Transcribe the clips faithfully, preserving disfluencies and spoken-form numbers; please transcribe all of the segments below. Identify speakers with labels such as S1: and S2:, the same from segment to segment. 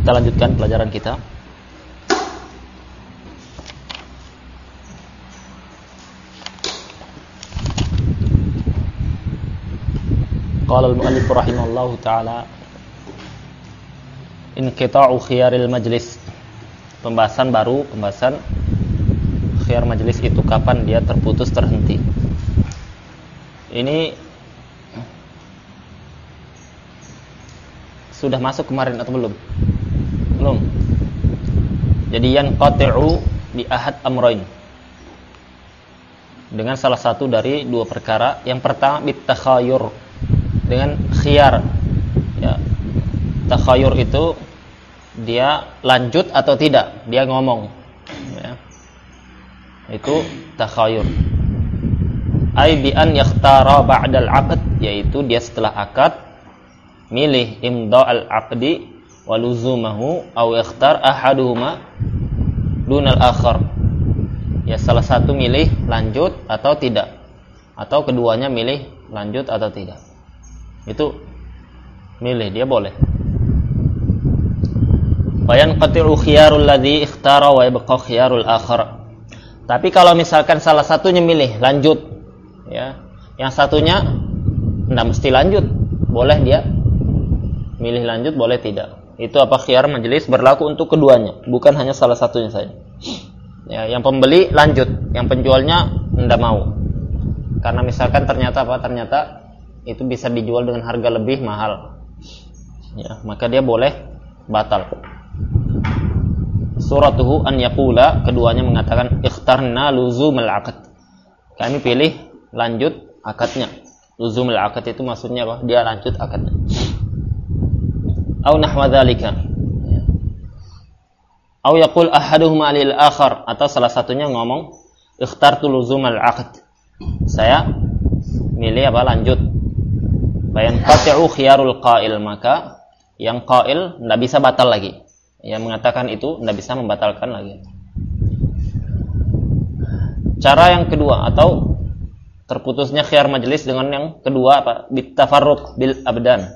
S1: Kita lanjutkan pelajaran kita. Qala al-mu'allif rahimahullahu ta'ala inqita'u khiyaril majlis. Pembahasan baru, pembahasan khiyar majlis itu kapan dia terputus, terhenti. Ini sudah masuk kemarin atau belum? Belum. Jadi yanqati'u bi ahad amrayn, dengan salah satu dari dua perkara. Yang pertama bit takhayur, dengan khiyar. Ya. Takhayur itu dia lanjut atau tidak, dia ngomong. Ya. Itu takhayur. Ai bi an yakhtara ba'dal 'aqd, yaitu dia setelah akad milih imda'al 'aqdi wa luzumahu aw yakhtar ahaduhuma dunal akhar. Ya, salah satu milih lanjut atau tidak, atau keduanya milih lanjut atau tidak. Itu milih, dia boleh. Bayan qati'u khiyarul ladzi ikhtara wa yabqa khiyarul akhar. Tapi kalau misalkan salah satunya milih lanjut, ya, yang satunya enggak mesti lanjut, boleh dia milih lanjut, boleh tidak. Itu apa khiyar majelis berlaku untuk keduanya, bukan hanya salah satunya saja. Ya, yang pembeli lanjut, yang penjualnya enggak mau. Karena misalkan ternyata apa? Ternyata itu bisa dijual dengan harga lebih mahal. Ya, maka dia boleh batal. Suratuhu an yaqula, keduanya mengatakan ikhtarna luzumul aqd. Kami pilih lanjut akadnya. Luzumul aqd itu maksudnya apa? Dia lanjut akadnya. Au nahwa dzalika. Au yaqul ahaduhuma lil akhar, atau salah satunya ngomong ikhtartu luzumul aqd. Saya milih apa? Lanjut. Bayan qati'u khiyarul qail, maka yang qail enggak bisa batal lagi. Yang mengatakan itu enggak bisa membatalkan lagi. Cara yang kedua atau terputusnya khiyar majelis dengan yang kedua apa? Bitafarruq bil abdan.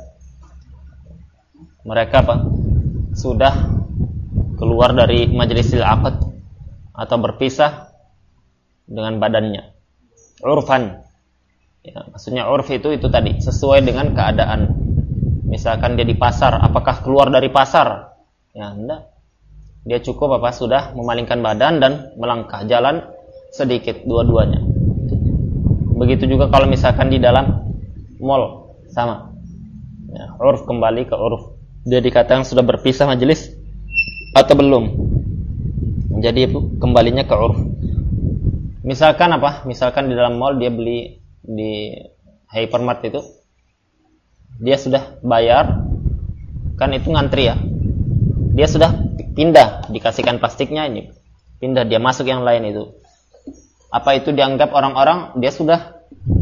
S1: Mereka apa? Sudah keluar dari majlisil aqd atau berpisah dengan badannya. Urfan. Ya, maksudnya urf itu itu tadi sesuai dengan keadaan. Misalkan dia di pasar, apakah keluar dari pasar? Ya, enggak. Dia cukup apa? Sudah memalingkan badan dan melangkah, jalan sedikit dua-duanya. Begitu juga kalau misalkan di dalam mall, sama. Ya, urf kembali ke urf. Dia dikatakan sudah berpisah majelis atau belum. Jadi itu kembalinya ke urf. Misalkan apa? Misalkan di dalam mall dia beli di hypermart itu, dia sudah bayar, kan itu ngantri ya. Dia sudah pindah, dikasihkan plastiknya, ini pindah, dia masuk yang lain itu. Apa itu dianggap orang-orang dia sudah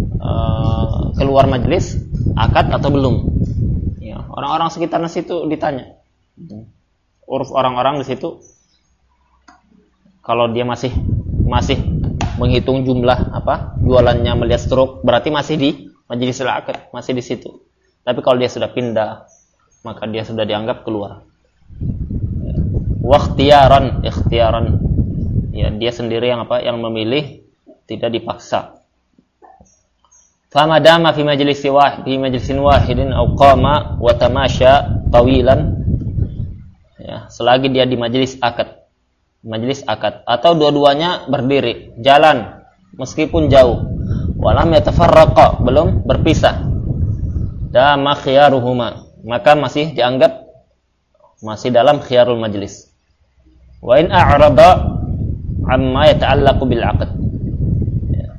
S1: uh, keluar majelis akad atau belum? Ya, orang-orang sekitarnya situ ditanya. Uruf orang-orang di situ, kalau dia masih masih menghitung jumlah apa jualannya, melihat struk, berarti masih di majelis akad, masih di situ. Tapi kalau dia sudah pindah, maka dia sudah dianggap keluar. Wakhtiyaran, ikhtiyaran, ya, dia sendiri yang apa? Yang memilih, tidak dipaksa. Famadama fi majlisi wahid, fi majlisin wahidin aw qama wa tamasya tawilan. Ya, selagi dia di majelis akad, majelis akad, atau dua-duanya berdiri, jalan meskipun jauh. Walam yatafarraqa, belum berpisah. Dama khiyaruhuma, maka masih dianggap masih dalam khiyarul majlis. Wa in a'rada amma yata'allaqu bil 'aqd. Ya.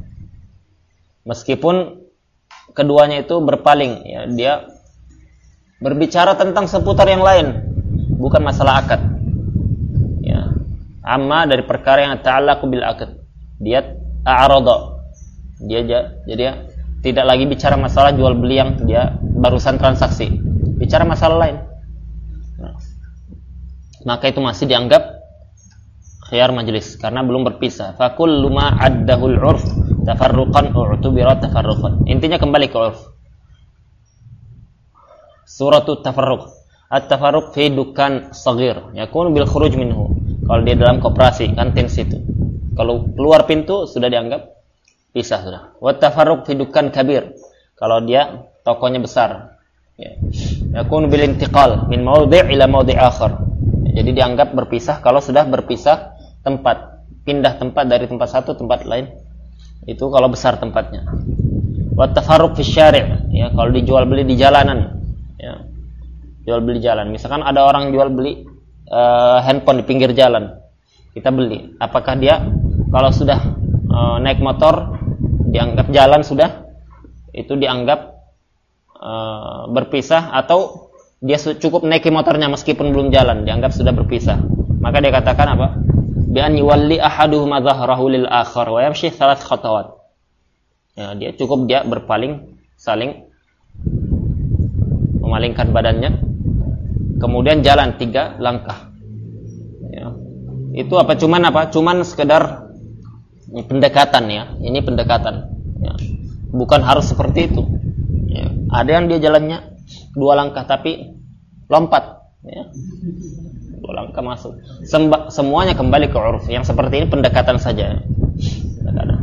S1: Meskipun keduanya itu berpaling, ya, dia berbicara tentang seputar yang lain, bukan masalah akad. Ya. Amma dari perkara yang ta'allaqu bil 'aqd. Dia a'rada. Dia jadi dia tidak lagi bicara masalah jual beli yang dia barusan transaksi, bicara masalah lain. Nah, maka itu masih dianggap khiyar majlis karena belum berpisah. Fa kullu ma 'addahu al-'urf tafarruqan u'tubira tafarruqan. Intinya kembali ke urf. Suratut tafarruq. At-tafarruq fi dukan saghir yakun bil khuruj minhu. Kalau dia dalam koperasi, kantin situ. Kalau keluar pintu sudah dianggap pisah sudah. Wa tafarruq fi dukan kabir. Kalau dia tokonya besar. Ya. Yakun bil intiqal min mawdi' ila mawdi' akhar. Jadi dianggap berpisah kalau sudah berpisah tempat, pindah tempat dari tempat satu tempat lain. Itu kalau besar tempatnya. Wa tafarruq fi syari', ya, kalau dijual beli di jalanan. Ya. Jual beli jalan. Misalkan ada orang jual beli uh, handphone di pinggir jalan. Kita beli. Apakah dia kalau sudah uh, naik motor dianggap jalan sudah itu dianggap uh, berpisah, atau dia cukup naiki motornya meskipun belum jalan dianggap sudah berpisah? Maka dia katakan apa? Bi an yuwalli ahaduhuma dhahrahu lil akhar wa yamshi thalath khatawat. Ya, dia cukup dia berpaling, saling memalingkan badannya, kemudian jalan tiga langkah. Ya. Itu apa? Cuman apa? Cuman sekedar pendekatan ya. Ini pendekatan. Ya. Bukan harus seperti itu. Ya. Ada yang dia jalannya dua langkah tapi lompat. Ya. Dua langkah masuk. Semba, semuanya kembali ke uruf. Yang seperti ini pendekatan saja. Pendekatan.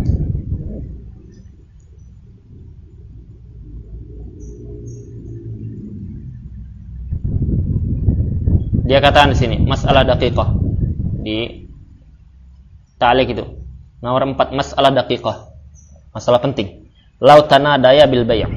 S1: Dia katakan di sini masalah daqiqah di ta'liq itu nomor empat, masalah daqiqah, masalah penting. Lau tanadaya bil bay',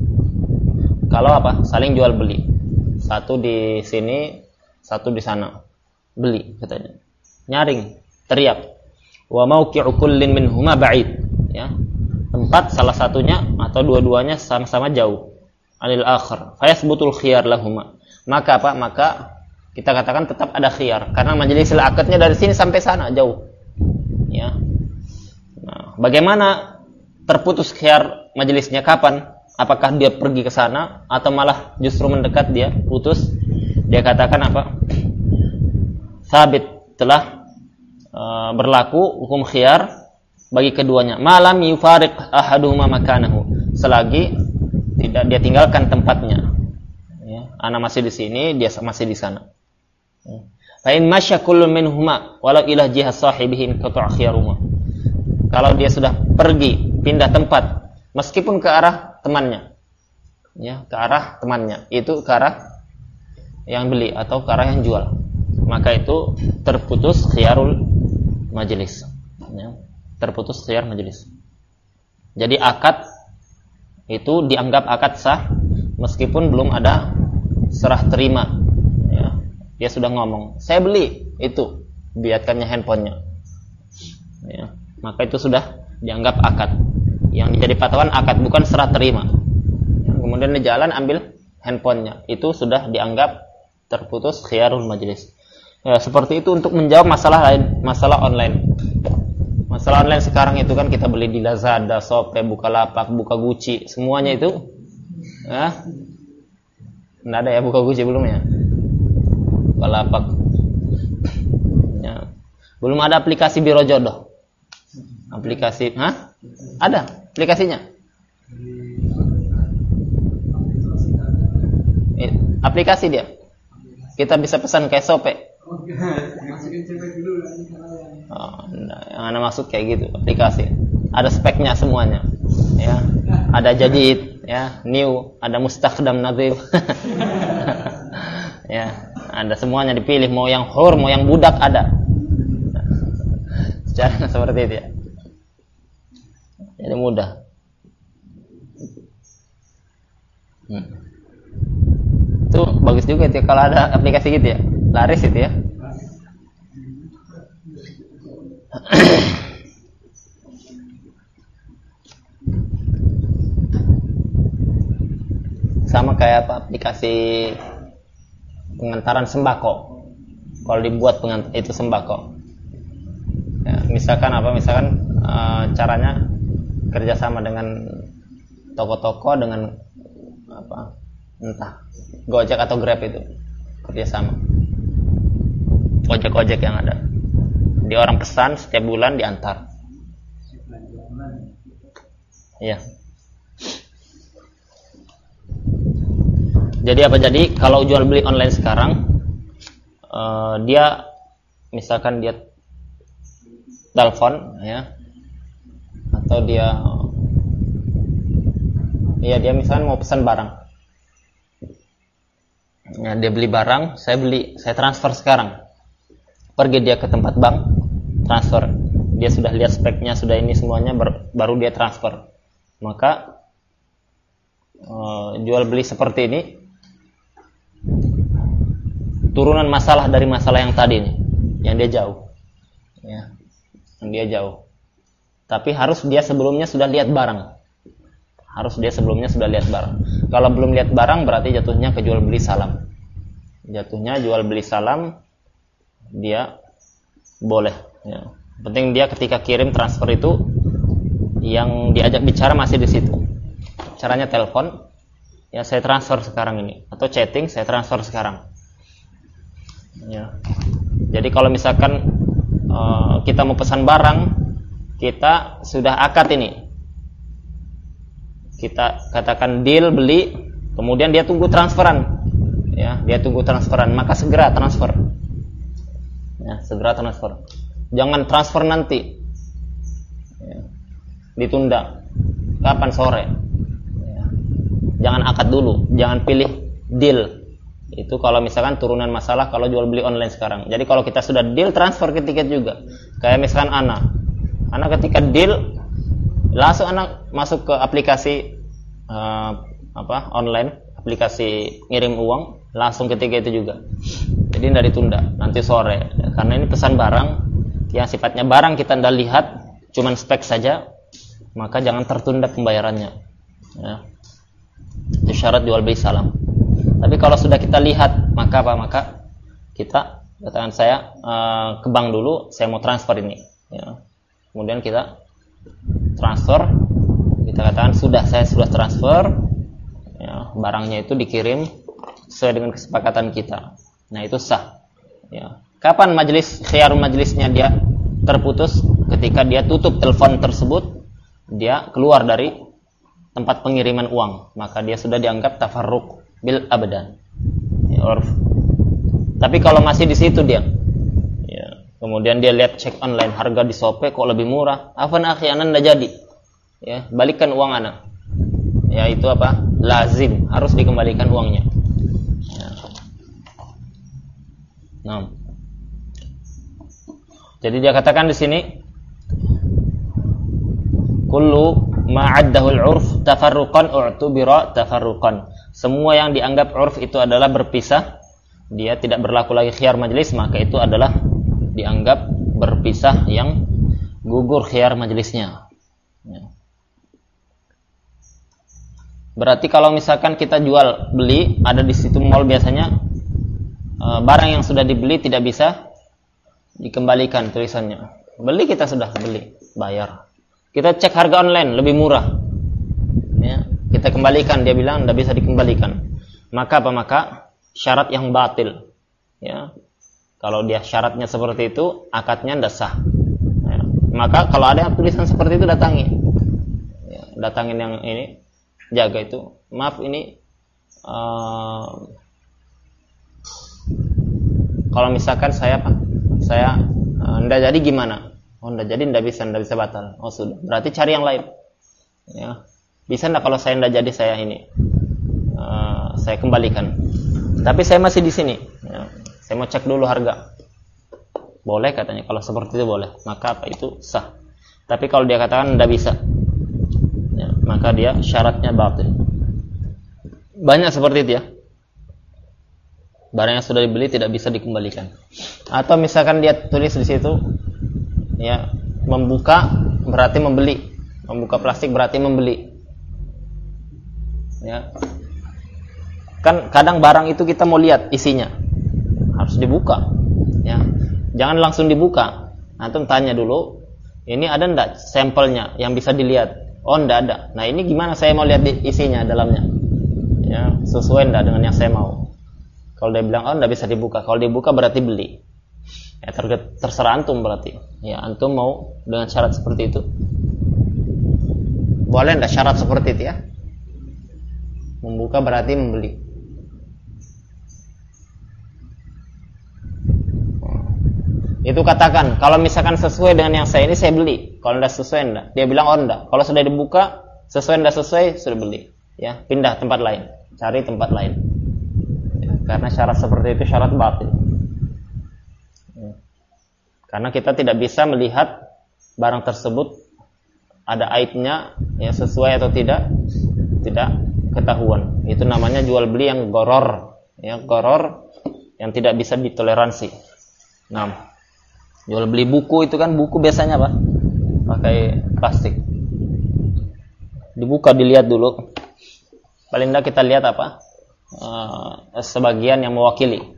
S1: kalau apa? Saling jual beli, satu di sini satu di sana, beli katanya, nyaring, teriak, wa mauqi'u kullin minhuma ba'id, ya, tempat salah satunya atau dua-duanya sama-sama jauh, anil akhar, fayasbutul khiyar lahuma, maka apa? Maka kita katakan tetap ada khiyar karena majlisil akadnya dari sini sampai sana jauh. Ya. Nah, bagaimana terputus khiyar majelisnya kapan? Apakah dia pergi ke sana atau malah justru mendekat dia putus? Dia katakan apa? Sabit telah uh, berlaku hukum khiyar bagi keduanya. Malam yufariq ahaduhuma makanahu. Selagi tidak dia tinggalkan tempatnya. Ya, ana masih di sini, dia masih di sana. Fa in masya kullu minhuma walau ila jihah sahibihi qata' khiyaruma. Kalau dia sudah pergi pindah tempat meskipun ke arah temannya, ya, ke arah temannya, itu ke arah yang beli atau ke arah yang jual, maka itu terputus khiyarul majelis, ya, terputus khiyar majelis. Jadi akad itu dianggap akad sah meskipun belum ada serah terima. Dia sudah ngomong, saya beli itu, biarkannya handphonenya, ya, maka itu sudah dianggap akad. Yang menjadi patawan akad, bukan serah terima. Kemudian di jalan ambil handphonenya, itu sudah dianggap terputus khiyarul majlis. Ya, seperti itu untuk menjawab masalah lain, masalah online. Masalah online sekarang itu kan kita beli di Lazada, Shopee, Bukalapak, Buka Gucci, semuanya itu, ya, nggak ada ya Buka Gucci belum ya? Bukalapak, ya. Belum ada aplikasi Biro Jodoh. Aplikasi, hah? Ada aplikasinya. Aplikasi dia. Kita bisa pesan kayak Shopee. Oh, nah, yang ana maksud kayak gitu, aplikasi. Ada speknya semuanya. Ya. Ada jadid, ya, new, ada mustakhdam nadhif. Ya. Anda semuanya dipilih, mau yang hur, mau yang budak ada. Secara seperti itu ya. Jadi mudah. Hmm. Itu bagus juga itu ya, kalau ada aplikasi gitu ya. Laris itu ya. Sama kayak apa aplikasi pengantaran sembako. Kalau dibuat pengant- itu sembako. Ya, misalkan apa? Misalkan uh, caranya kerjasama dengan toko-toko dengan apa? Entah Gojek atau Grab itu kerjasama. Ojek-ojek yang ada. Dia orang pesan setiap bulan diantar. Iya. Jadi apa jadi kalau jual beli online sekarang, uh, dia misalkan dia telepon ya, atau dia ya dia misalkan mau pesan barang, ya, dia beli barang, saya beli, saya transfer sekarang, pergi dia ke tempat bank, transfer, dia sudah lihat speknya, sudah ini semuanya, baru dia transfer. Maka uh, jual beli seperti ini turunan masalah dari masalah yang tadi nih, yang dia jauh, ya, yang dia jauh. Tapi harus dia sebelumnya sudah lihat barang. Harus dia sebelumnya sudah lihat barang. Kalau belum lihat barang berarti jatuhnya ke jual beli salam. Jatuhnya jual beli salam, dia boleh. Ya. Penting dia ketika kirim transfer itu yang diajak bicara masih di situ. Caranya telepon, ya saya transfer sekarang ini, atau chatting saya transfer sekarang. Ya. Jadi kalau misalkan uh, kita mau pesan barang, kita sudah akad ini. Kita katakan deal beli, kemudian dia tunggu transferan, ya, dia tunggu transferan, maka segera transfer, ya, segera transfer. Jangan transfer nanti, ya, ditunda, kapan sore, ya. Jangan akad dulu, jangan pilih deal. Itu kalau misalkan turunan masalah kalau jual beli online sekarang. Jadi kalau kita sudah deal, transfer ke tiket juga. Kayak misalkan anak, anak ketika deal, langsung anak masuk ke aplikasi uh, apa online, aplikasi ngirim uang, langsung ketika itu juga. Jadi tidak ditunda nanti sore, karena ini pesan barang yang sifatnya barang kita tidak lihat, cuman spek saja, maka jangan tertunda pembayarannya, ya. Itu syarat jual beli salam. Tapi kalau sudah kita lihat, maka apa? Maka kita katakan saya uh, ke bank dulu, saya mau transfer ini, ya. Kemudian kita transfer, kita katakan sudah, saya sudah transfer, ya, barangnya itu dikirim sesuai dengan kesepakatan kita. Nah itu sah, ya. Kapan majelis khiyar majelisnya dia terputus? Ketika dia tutup telepon tersebut, dia keluar dari tempat pengiriman uang, maka dia sudah dianggap tafarruq bil abadan, ya, urf. Tapi kalau masih di situ dia, ya, kemudian dia lihat cek online, harga di Shopee kok lebih murah, afan akhi anak ndak jadi, ya, balikan uang anak, ya, itu apa? Lazim, harus dikembalikan uangnya, ya. Nah, jadi dia katakan di sini, kullu ma'addahu al-'urf tafarruqan u'tubira tafarruqan. Semua yang dianggap 'urf itu adalah berpisah, dia tidak berlaku lagi khiyar majelis, maka itu adalah dianggap berpisah yang gugur khiyar majelisnya, ya. Berarti kalau misalkan kita jual beli, ada di situ mall biasanya, e, barang yang sudah dibeli tidak bisa dikembalikan tulisannya. Beli kita sudah beli, bayar. Kita cek harga online lebih murah, ya, kita kembalikan, dia bilang tidak bisa dikembalikan. Maka apa? Maka syarat yang batil, ya. Kalau dia syaratnya seperti itu, akadnya tidak sah, ya. Maka kalau ada tulisan seperti itu, datangi, ya, datangin yang ini, jaga itu. Maaf ini uh, kalau misalkan saya apa? Saya uh, tidak jadi gimana? Oh, tidak jadi, tidak bisa, tidak bisa batal. Oh sudah, berarti cari yang lain, ya. Bisa tidak kalau saya tidak jadi, saya ini uh, saya kembalikan. Tapi saya masih di sini, ya. Saya mau cek dulu harga. Boleh katanya, kalau seperti itu boleh. Maka apa itu sah. Tapi kalau dia katakan tidak bisa, ya, maka dia syaratnya batil. Banyak seperti itu, ya. Barang yang sudah dibeli tidak bisa dikembalikan. Atau misalkan dia tulis di situ, ya, membuka berarti membeli, membuka plastik berarti membeli, ya. Kan kadang barang itu kita mau lihat isinya, harus dibuka, ya. Jangan langsung dibuka. Antum tanya dulu, ini ada ndak sampelnya yang bisa dilihat? Oh, ndak ada. Nah ini gimana saya mau lihat isinya dalamnya, ya, sesuai ndak dengan yang saya mau? Kalau dia bilang oh ndak bisa dibuka, kalau dibuka berarti beli. Ya, terserah antum berarti. Ya, antum mau dengan syarat seperti itu. Boleh enggak syarat seperti itu, ya? Membuka berarti membeli. Itu katakan, kalau misalkan sesuai dengan yang saya ini, saya beli. Kalau tidak sesuai, enggak. Dia bilang, oh enggak. Kalau sudah dibuka, sesuai enggak sesuai, sudah beli. Ya, pindah tempat lain. Cari tempat lain. Ya, karena syarat seperti itu syarat batil. Ya. Karena kita tidak bisa melihat barang tersebut ada aibnya, ya sesuai atau tidak, tidak ketahuan. Itu namanya jual beli yang goror. Ya, goror yang tidak bisa ditoleransi. Nah, jual beli buku itu kan buku biasanya apa? Pakai plastik. Dibuka dilihat dulu. Paling tidak kita lihat apa? Uh, sebagian yang mewakili.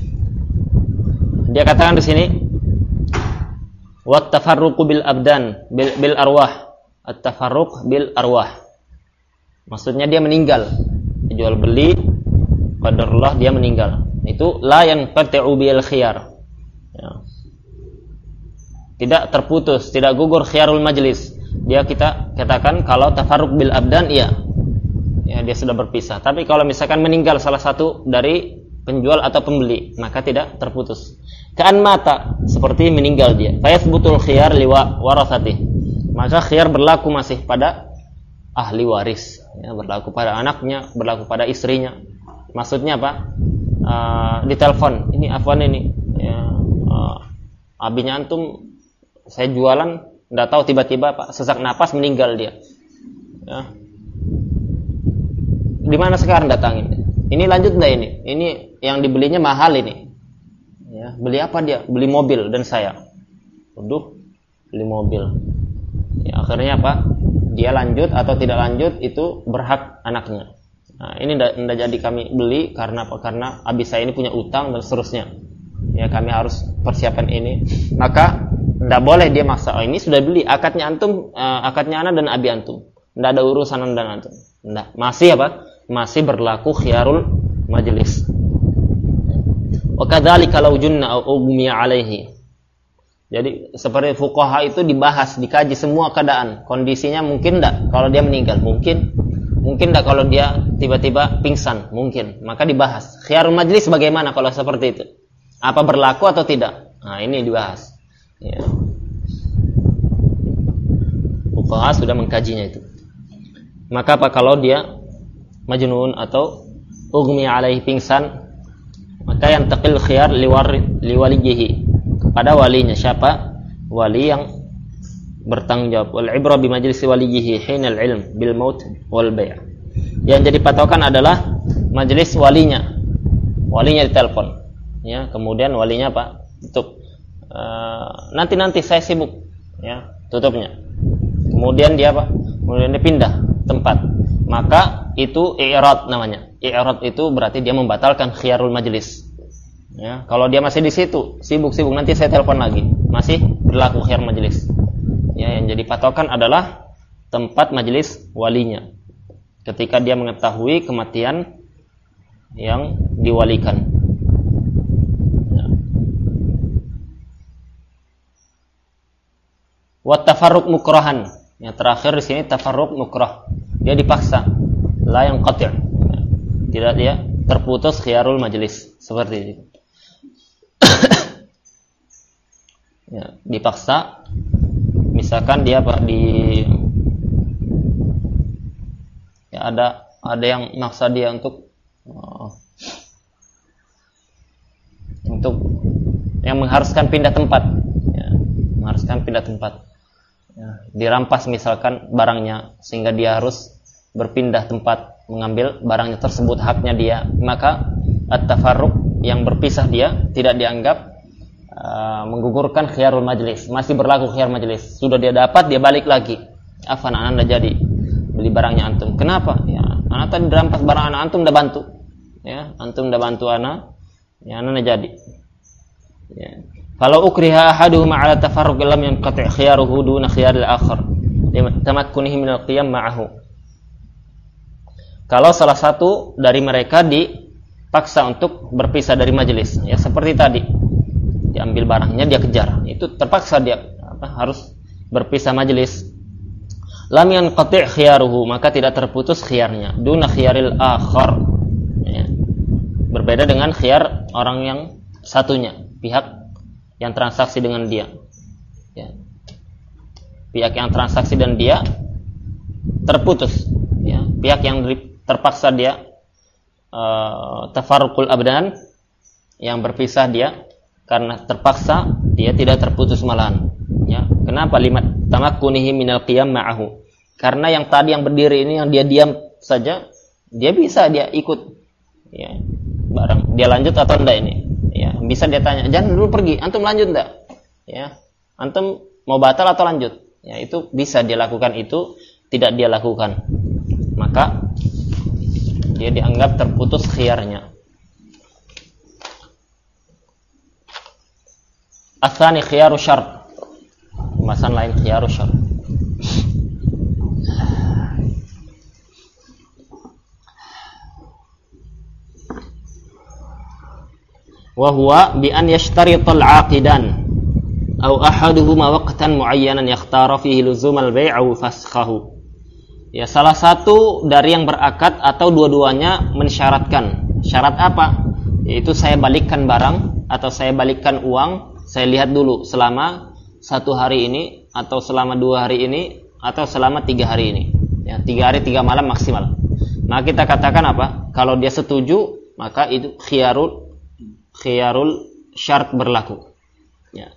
S1: Dia katakan di sini, wat tafarruqu bil abdan bil, bil arwah. At-tafarruq bil arwah. Maksudnya dia meninggal. Jual beli qadarullah dia meninggal. Itu la yanqati'u bil khiyar. Ya. Tidak terputus, tidak gugur khiyarul majlis. Dia kita katakan kalau tafarruq bil abdan iya. Ya, dia sudah berpisah. Tapi kalau misalkan meninggal salah satu dari penjual atau pembeli, maka tidak terputus. Ka'an mata, seperti meninggal dia. Fa yathbutul khiyar li warathatihi. Maka khiyar berlaku masih pada ahli waris, ya, berlaku pada anaknya, berlaku pada istrinya. Maksudnya apa? Uh, ditelepon, ini afwan ini, ya, uh, abinya antum, saya jualan, nggak tahu tiba-tiba Pak sesak napas meninggal dia. Ya. Di mana sekarang datangin? Ini lanjut nggak ini? Ini yang dibelinya mahal ini. Ya, beli apa dia? Beli mobil dan saya. Waduh, beli mobil. Ya, akhirnya apa? Dia lanjut atau tidak lanjut itu berhak anaknya. Nah, ini tidak jadi kami beli karena apa? Karena abis saya ini punya utang dan seterusnya. Ya, kami harus persiapan ini. Maka tidak boleh dia maksa. Oh, ini sudah beli akadnya antum, uh, akadnya anak dan abi antum. Tidak ada urusan anda dan antum. Tidak. Masih apa? Masih berlaku khiyarul majlis. Wa kadzalika law junna aw ughmiya alaihi. Jadi seperti fuqaha itu dibahas, dikaji semua keadaan. Kondisinya mungkin enggak kalau dia meninggal, mungkin. Mungkin enggak kalau dia tiba-tiba pingsan, mungkin. Maka dibahas. Khiyarul majlis bagaimana kalau seperti itu? Apa berlaku atau tidak? Nah, ini dibahas. Ya. Fuqaha sudah mengkajinya itu. Maka apa kalau dia majnun atau ughmi alaihi pingsan, maka yang taqil khiyar liwaliyihi, kepada walinya. Siapa? Wali yang bertanggung jawab. Wal ibra bi majlisi waliyihi hinal ilm bil maut wal bai'. Yang jadi patokan adalah majelis walinya. Walinya ditelepon. Ya, kemudian walinya apa? Tutup. Uh, nanti-nanti saya sibuk. Ya, tutupnya. Kemudian dia apa? Kemudian dia pindah tempat. Maka itu i'rad namanya. I'rad itu berarti dia membatalkan khiyarul majlis. Ya, kalau dia masih di situ, sibuk-sibuk, nanti saya telepon lagi, masih berlaku khiyar majelis. Ya, yang jadi patokan adalah tempat majelis walinya. Ketika dia mengetahui kematian yang diwalikan. Ya. Wa tafarruq mukrahan. Yang terakhir di sini tafarruq mukrah. Dia dipaksa, la yang qati'. Ya. Tidak dia terputus khiyarul majelis seperti itu. Ya, dipaksa, misalkan dia apa di ya ada ada yang maksa dia untuk oh, untuk yang mengharuskan pindah tempat, ya, mengharuskan pindah tempat, ya, dirampas misalkan barangnya sehingga dia harus berpindah tempat mengambil barangnya tersebut, haknya dia, maka at-tafarruq yang berpisah dia tidak dianggap Uh, menggugurkan khiyarul majlis, masih berlaku khiyar majlis. Sudah dia dapat, dia balik lagi. Afan, anak anda jadi beli barangnya antum. Kenapa? Ya, anak tadi dirampas barang anak antum, dah bantu. Ya, antum dah bantu anak, ya anak jadi. Ya. Kalau ukriha ahaduhuma ala tafarruq lam yanqati' khiyaruhu duna khiyaril akhar tamakkunihi min al-qiyam ma'ahu. Kalau salah satu dari mereka dipaksa untuk berpisah dari majelis, ya seperti tadi. Diambil barangnya, dia kejar, itu terpaksa dia apa, harus berpisah majelis. Lam yanqati' khiyaruhu, maka tidak terputus khiyarnya. Duna khiyaril akhar, ya. Berbeda dengan khiyar orang yang satunya, pihak yang transaksi dengan dia. Ya. Pihak yang transaksi dan dia terputus. Ya. Pihak yang terpaksa dia uh, tafarruqul abdan, yang berpisah dia karena terpaksa, dia tidak terputus malahan. Ya. Kenapa? Limat tamakkunihi minal qiyam ma'ahu. Karena yang tadi yang berdiri ini, yang dia diam saja, dia bisa dia ikut. Ya. Barang dia lanjut atau enggak ini. Ya, bisa dia tanya, "Jangan dulu pergi, antum lanjut enggak?" Ya. Antum mau batal atau lanjut? Ya, itu bisa dia lakukan, itu tidak dia lakukan. Maka dia dianggap terputus khiyarnya. Atsani khiyaru syart. Pembahasan lain khiyaru syart. Wa huwa bi an yashtarital 'aqidan aw ahaduhuma waqtan muayyanan yakhtara fihi luzumal bai' aw fasakhahu. Ya, salah satu dari yang berakad atau dua-duanya mensyaratkan. Syarat apa? Yaitu saya balikkan barang atau saya balikkan uang, saya lihat dulu selama satu hari ini atau selama dua hari ini atau selama tiga hari ini. Ya, tiga hari tiga malam maksimal. Maka kita katakan apa? Kalau dia setuju, maka itu khiyarul khiyarul syart berlaku. Ya.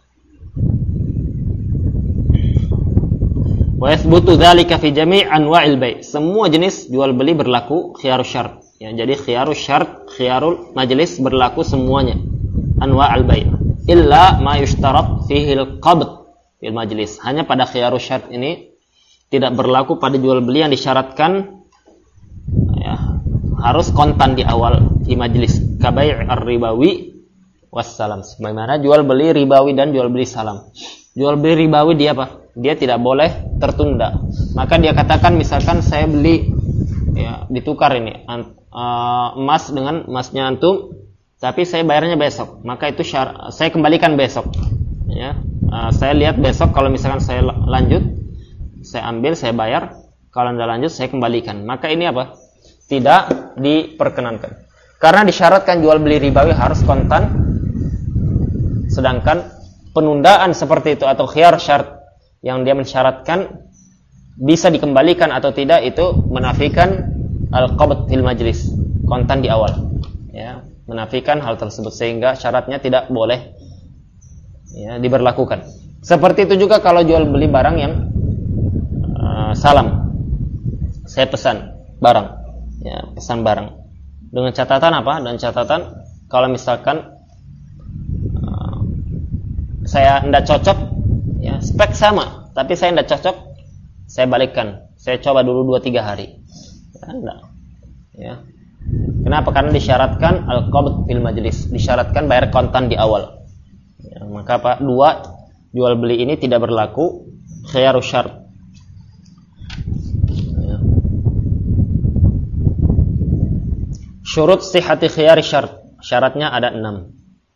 S1: Wa yathbutu dzalika fi jami' anwa'il bai'. Semua jenis jual beli berlaku khiyarul syart. Ya, jadi khiyarul syart, khiyarul majlis berlaku semuanya. Anwa'al bai'. Illa ma yushtarat fihi al-qabd fil majlis. Hanya pada khiyarul syart ini tidak berlaku pada jual beli yang disyaratkan ya, harus kontan di awal di majlis. Kabai' ar-ribawi wassalam. Sebagaimana jual beli ribawi dan jual beli salam. Jual beli ribawi dia apa? Dia tidak boleh tertunda. Maka dia katakan misalkan saya beli ya, ditukar ini uh, emas dengan emasnya antum, tapi saya bayarnya besok. Maka itu syar- saya kembalikan besok. Ya. Uh, saya lihat besok kalau misalkan saya lanjut, saya ambil, saya bayar. Kalau tidak lanjut, saya kembalikan. Maka ini apa? Tidak diperkenankan. Karena disyaratkan jual beli ribawi harus kontan. Sedangkan penundaan seperti itu atau khiyar syart yang dia mensyaratkan bisa dikembalikan atau tidak, itu menafikan al-qabd fil majlis, kontan di awal. Ya, menafikan hal tersebut sehingga syaratnya tidak boleh ya, diberlakukan. Seperti itu juga kalau jual beli barang yang uh, salam. Saya pesan barang, ya, pesan barang. Dengan catatan apa? Dan catatan kalau misalkan saya tidak cocok, ya, spek sama, tapi saya tidak cocok, saya balikkan. Saya coba dulu dua tiga hari. Ya, enggak. Ya. Kenapa? Karena disyaratkan al-qabd fil majlis, disyaratkan bayar kontan di awal. Ya, maka apa? Dua jual beli ini tidak berlaku khiyarus syart. Ya. Syurut sihhati khiyari syart. Syaratnya ada enam.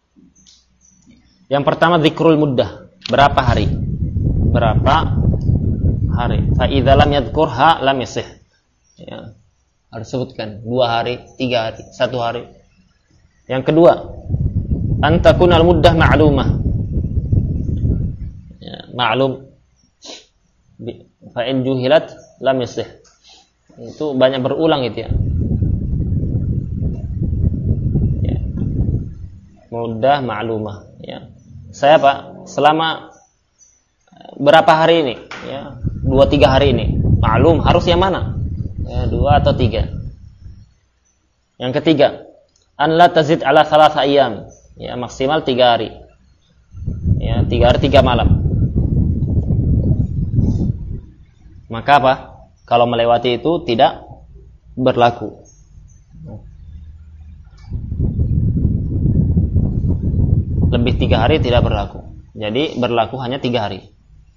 S1: Yang pertama zikrul muddah, berapa hari? Berapa hari? Fa idza lam yadhkurha lam yasih. Ya. Harus sebutkan dua hari, tiga hari, satu hari. Yang kedua, an takunal muddah ma'lumah. Ya, ma'lum. Fa in juhilat lam yasih. Itu banyak berulang itu ya. Ya. Muddah ma'lumah, ya. Saya Pak, selama berapa hari ini? Ya, dua tiga hari ini. Maklum, harus yang mana? Ya, dua atau tiga. Yang ketiga, an la tazid ala thalatha ayyam. Ya, maksimal tiga hari. Ya, tiga hari tiga malam. Maka apa? Kalau melewati itu tidak berlaku. Lebih tiga hari tidak berlaku. Jadi berlaku hanya tiga hari.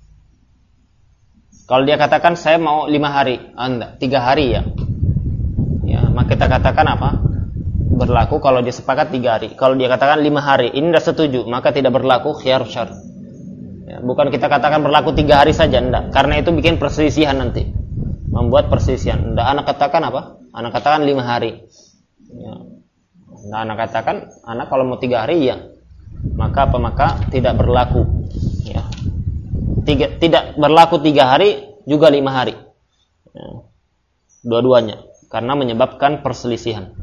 S1: Kalau dia katakan saya mau lima hari, anda tiga hari ya. Ya, maka kita katakan apa? Berlaku kalau dia sepakat tiga hari. Kalau dia katakan lima hari, ini tidak setuju, maka tidak berlaku khiyar syart. Ya, bukan kita katakan berlaku tiga hari saja, enggak. Karena itu bikin perselisihan nanti, membuat perselisihan. Enggak, anak katakan apa? Anak katakan lima hari. Ya. Nah, anak katakan, anak kalau mau tiga hari ya. maka apa maka tidak berlaku ya. Tiga, tidak berlaku tiga hari juga lima hari ya. Dua-duanya karena menyebabkan perselisihan.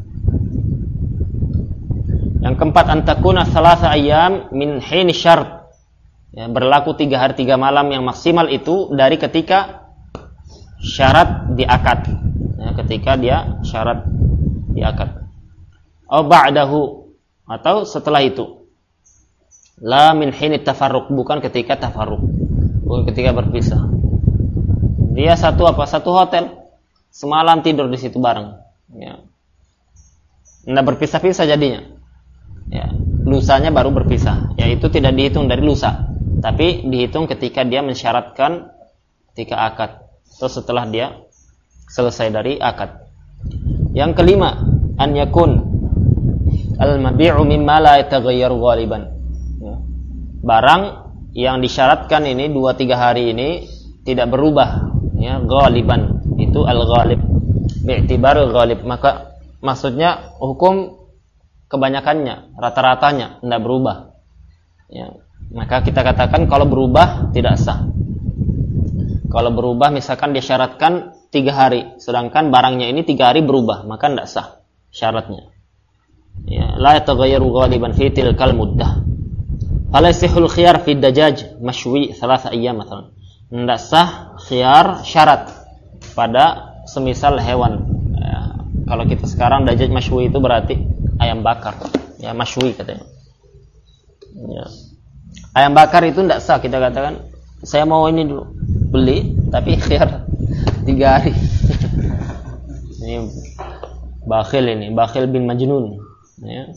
S1: Yang keempat, antakuna salasa ayyam min hin syart ya, berlaku tiga hari tiga malam yang maksimal itu dari ketika syarat diakad ya, ketika dia syarat diakad. Au ba'dahu, atau setelah itu. La min hinit tafarruq, bukan ketika tafarruq, bukan ketika berpisah. Dia satu apa? Satu hotel, semalam tidur di situ bareng. Ya. Nggak berpisah-pisah jadinya. Ya. Lusanya baru berpisah. Ya, itu tidak dihitung dari lusa, tapi dihitung ketika dia mensyaratkan ketika akad atau setelah dia selesai dari akad. Yang kelima, an yakun al-mabi'u mimma la yataghayyaru ghaliban. Ya. Barang yang disyaratkan ini dua tiga hari ini tidak berubah ya, ghaliban itu al-ghalib bi'tibar al-ghalib, maka maksudnya hukum kebanyakannya, rata-ratanya tidak berubah ya. Maka kita katakan kalau berubah tidak sah. Kalau berubah misalkan disyaratkan tiga hari, sedangkan barangnya ini tiga hari berubah, maka tidak sah syaratnya ya. La yataghayyaru ghaliban fi tilkal muddah. Fala yasihul khiyar fi dajaj mashwi thalatha ayyam mathalan. Tidak sah khiyar syarat pada semisal hewan ya. Kalau kita sekarang dajaj mashwi itu berarti ayam bakar ya, mashwi katanya ya. Ayam bakar itu tidak sah kita katakan saya mau ini dulu beli tapi khiyar tiga hari. Ini bakhil, ini bakhil bin majnun ya.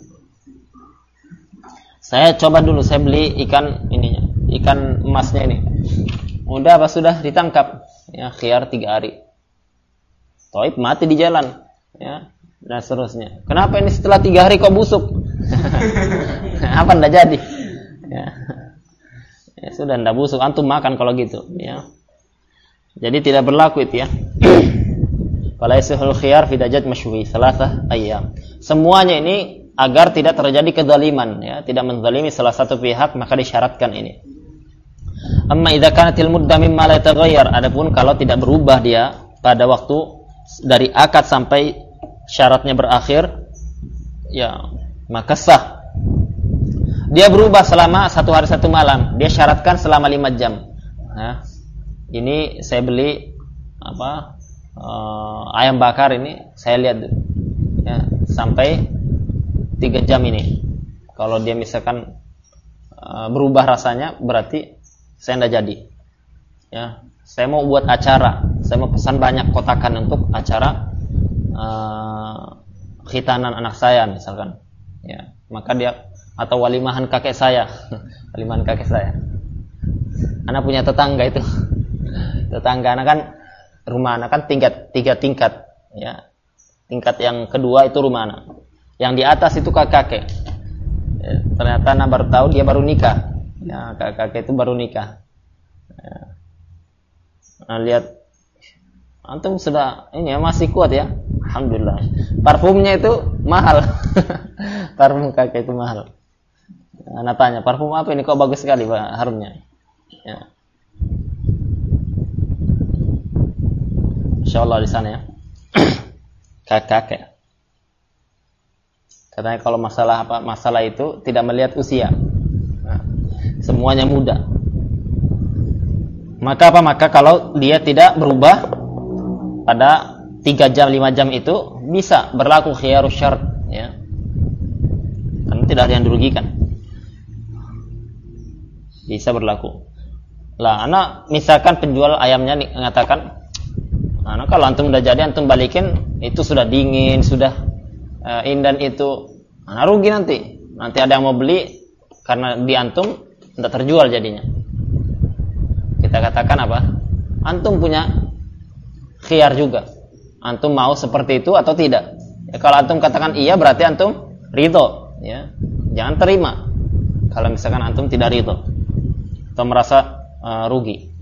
S1: Saya coba dulu, saya beli ikan ininya, ikan emasnya ini. Udah apa sudah ditangkap? Ya, khiyar tiga hari. Toib mati di jalan, ya, dan seterusnya. Kenapa ini setelah tiga hari kok busuk? Apa ndak jadi? Ya. Ya sudah ndak busuk, antum makan kalau gitu, ya. Jadi tidak berlaku itu ya. Fala yasihul khiyar fi dajaj mashwi thalatha ayyam. Semuanya ini agar tidak terjadi kezaliman ya, tidak menzalimi salah satu pihak, maka disyaratkan ini. Amma idza kanatil muddah mimma la yataghayyar, adapun kalau tidak berubah dia pada waktu dari akad sampai syaratnya berakhir ya, maka sah. Dia berubah selama satu hari satu malam, dia syaratkan selama lima jam. Nah, ini saya beli apa uh, ayam bakar ini saya lihat ya, sampai tiga jam ini. Kalau dia misalkan uh, berubah rasanya, berarti saya tidak jadi. Ya, saya mau buat acara, saya mau pesan banyak kotakan untuk acara uh, khitanan anak saya misalkan. Ya, maka dia atau walimahan kakek saya, walimahan kakek saya. Anak punya tetangga itu, tetangga anak kan rumah anak kan tingkat tiga tingkat. Ya, tingkat yang kedua itu rumah anak. Yang di atas itu kakek. Ya, ternyata anak baru tahu dia baru nikah. Ya, kakek itu baru nikah. Ya. Nah, lihat antum sudah ini ya, masih kuat ya. Alhamdulillah. Parfumnya itu mahal. Parfum kakek itu mahal. Anak tanya, parfum apa ini kok bagus sekali Pak harumnya. Ya. Insyaallah di sana ya. Kakek. Katanya kalau masalah apa? Masalah itu tidak melihat usia. Nah, semuanya muda. Maka apa? Maka kalau dia tidak berubah pada tiga jam, lima jam itu bisa berlaku khiyarus syart ya. Karena tidak ada yang dirugikan. Bisa berlaku. Lah, anak misalkan penjual ayamnya mengatakan, "Anak kalau antum udah jadi antum balikin, itu sudah dingin, sudah uh, indan itu, anak rugi nanti. Nanti ada yang mau beli karena di antum tidak terjual jadinya." Kita katakan apa? Antum punya khiyar juga. Antum mau seperti itu atau tidak? Ya, kalau antum katakan iya berarti antum ridho, ya. Jangan terima kalau misalkan antum tidak ridho atau merasa uh, rugi.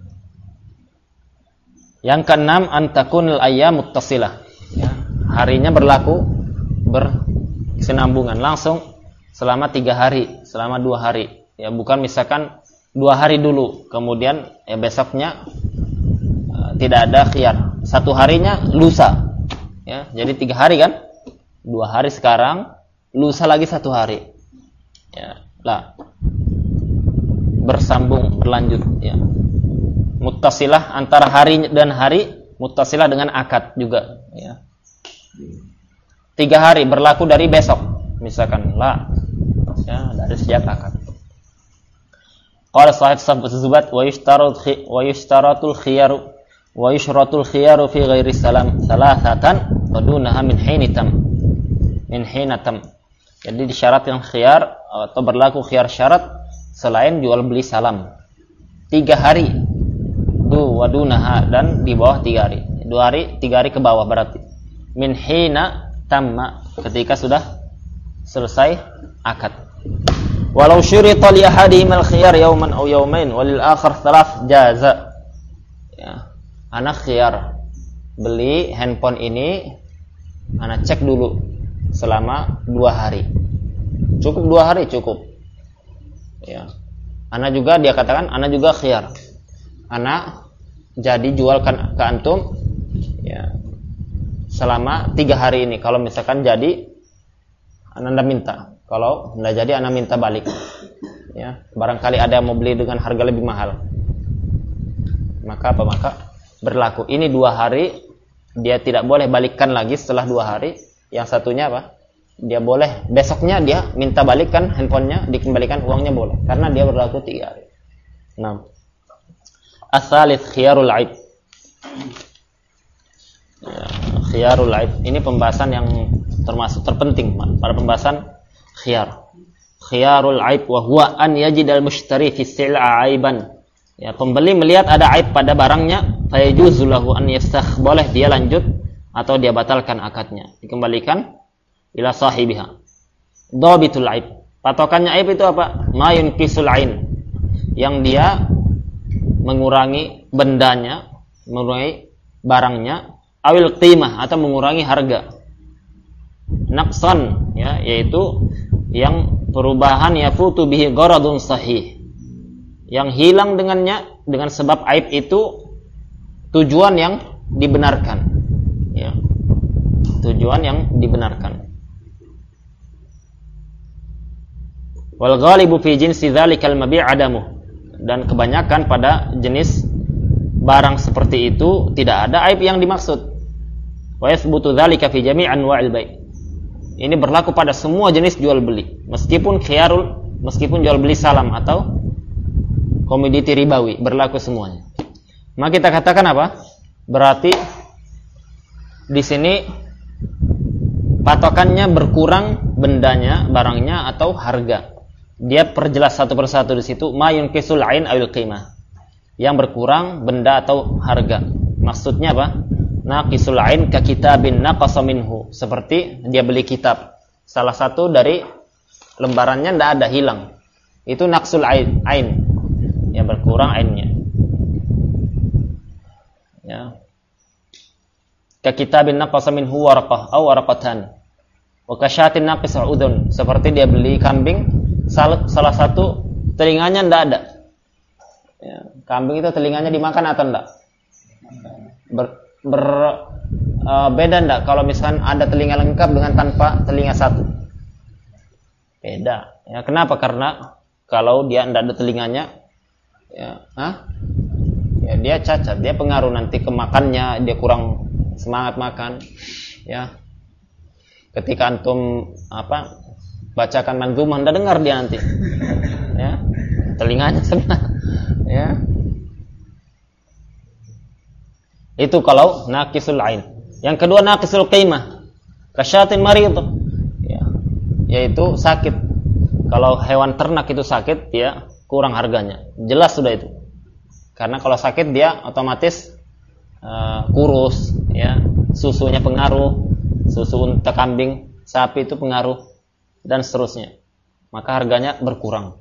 S1: Yang keenam, antakunil ayyam muttasilah. Ya, harinya berlaku berkesinambungan, langsung selama tiga hari, selama dua hari. Ya, bukan misalkan dua hari dulu, kemudian ya besoknya uh, tidak ada khiyar. Satu harinya lusa. Ya, jadi tiga hari kan? Dua hari sekarang, lusa lagi satu hari. Ya, lah. Bersambung, berlanjut. Ya. Muttasilah antara hari dan hari, muttasilah dengan akad juga. Ya. Tiga hari berlaku dari besok, misalkan lah. Ya, dari sejak akad. Qala sahib Zubat wa yushtaratu wa yushtaratul khiyaru wa yushratul khiyaru fi ghairi salam thalathatan wa dunaha min hinitam min hinatam. Jadi disyaratkan khiyar atau berlaku khiyar syarat selain jual beli salam. Tiga hari du wa dunaha, dan di bawah tiga hari. Dua hari, tiga hari ke bawah berarti. Min hina tamma, ketika sudah selesai akad. Walau syurita li ahadihim al-khiyar yawman aw yawmain walil akhar thalath jaza. Ya. Anak khiyar beli handphone ini, anak cek dulu selama dua hari. Cukup dua hari cukup. Ya. Anak juga dia katakan anak juga khiyar. Anak jadi jualkan ke antum ya selama tiga hari ini. Kalau misalkan jadi anda minta. Kalau tidak jadi, anak minta balik. Ya, barangkali ada yang mau beli dengan harga lebih mahal. Maka apa? Maka berlaku. Ini dua hari, dia tidak boleh balikkan lagi setelah dua hari. Yang satunya apa? Dia boleh besoknya dia minta balikkan handphonenya, dikembalikan uangnya boleh. Karena dia berlaku tiga hari. Nah, as-salits khiyarul aib. Ya, khiyarul aib. Ini pembahasan yang termasuk terpenting pada pembahasan khiyar. Khiyarul aib wa huwa an yajidal mushtari fi sil'a aiban. Ya, pembeli melihat ada aib pada barangnya, fa yajuzu lahu an yastakh, boleh dia lanjut atau dia batalkan akadnya, dikembalikan ila sahibiha. Dhabitul aib. Patokannya aib itu apa? Ma yunqisul ain. Yang dia mengurangi bendanya, mengurangi barangnya, awil qimah, atau mengurangi harga. Naqsan, ya, yaitu yang perubahan yafutu bihi gharadun sahih, yang hilang dengannya dengan sebab aib itu tujuan yang dibenarkan, ya, tujuan yang dibenarkan. Wal ghalibu fi jinsi dzalikal mabi' adamu, dan kebanyakan pada jenis barang seperti itu tidak ada aib yang dimaksud. Wa yathbutu dzalika fi jami' anwa'il bai'. Ini berlaku pada semua jenis jual beli, meskipun khiyarul, meskipun jual beli salam atau komoditi ribawi, berlaku semuanya. Maka kita katakan apa? Berarti di sini patokannya berkurang bendanya, barangnya atau harga. Dia perjelas satu persatu di situ, ma yunqisul ain awil qimah. Yang berkurang benda atau harga. Maksudnya apa? Naqisul ain ka kitabin naqasa minhu, seperti dia beli kitab, salah satu dari lembarannya tidak ada, hilang, itu naqsul ain, ain yang berkurang ainnya, ya. Ka kitabin naqasa minhu waraqah aw waraqatan wa kasyatin naqis udun, seperti dia beli kambing, salah, salah satu telinganya tidak ada, ya. Kambing itu telinganya dimakan atau tidak? Ber Ber, uh, beda enggak kalau misalkan ada telinga lengkap dengan tanpa telinga satu? Beda. Ya, kenapa? Karena kalau dia enggak ada telinganya, ya, hah? Ya dia cacat, dia pengaruh nanti ke makannya, dia kurang semangat makan. Ya. Ketika antum apa? Bacakan manzumah, enggak dengar dia nanti. Ya. Telinganya senang. Ya. Itu kalau naqisul ain. Yang kedua naqisul qimah. Kasyatin marid. Ya. Yaitu sakit. Kalau hewan ternak itu sakit, dia kurang harganya. Jelas sudah itu. Karena kalau sakit dia otomatis uh, kurus, ya. Susunya pengaruh, susu unta, kambing, sapi itu pengaruh, dan seterusnya. Maka harganya berkurang.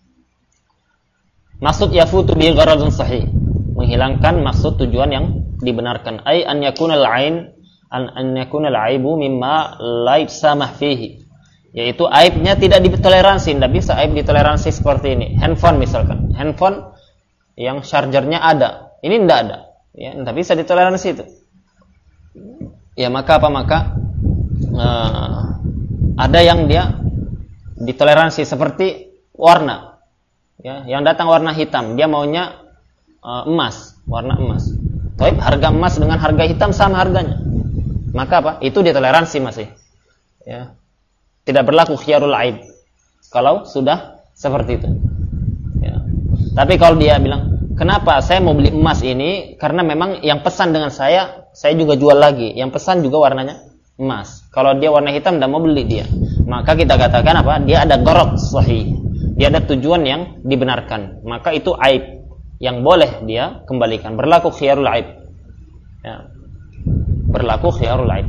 S1: Maksud yafutu bi gharadun sahih, menghilangkan maksud tujuan yang dibenarkan. Ai an yakunal ain an an yakunal aibu mimma la yafsamah fihi, Yaitu aibnya tidak ditoleransi, tidak bisa aib ditoleransi seperti ini. Handphone misalkan, handphone yang chargernya ada, ini tidak ada, ya, tidak bisa ditoleransi itu. Ya maka apa maka uh, ada yang dia ditoleransi seperti warna, ya, yang datang warna hitam, dia maunya uh, emas, warna emas. Tapi harga emas dengan harga hitam sama harganya, maka apa? Itu ditoleransi masih, ya. Tidak berlaku khiyarul aib kalau sudah seperti itu. Ya. Tapi kalau dia bilang, kenapa saya mau beli emas ini? Karena memang yang pesan dengan saya, saya juga jual lagi. Yang pesan juga warnanya emas. Kalau dia warna hitam, tidak mau beli dia. Maka kita katakan apa? Dia ada gharad sahih. Dia ada tujuan yang dibenarkan. Maka itu aib yang boleh dia kembalikan. Berlaku khiyarul aib. Ya. Berlaku khiyarul aib.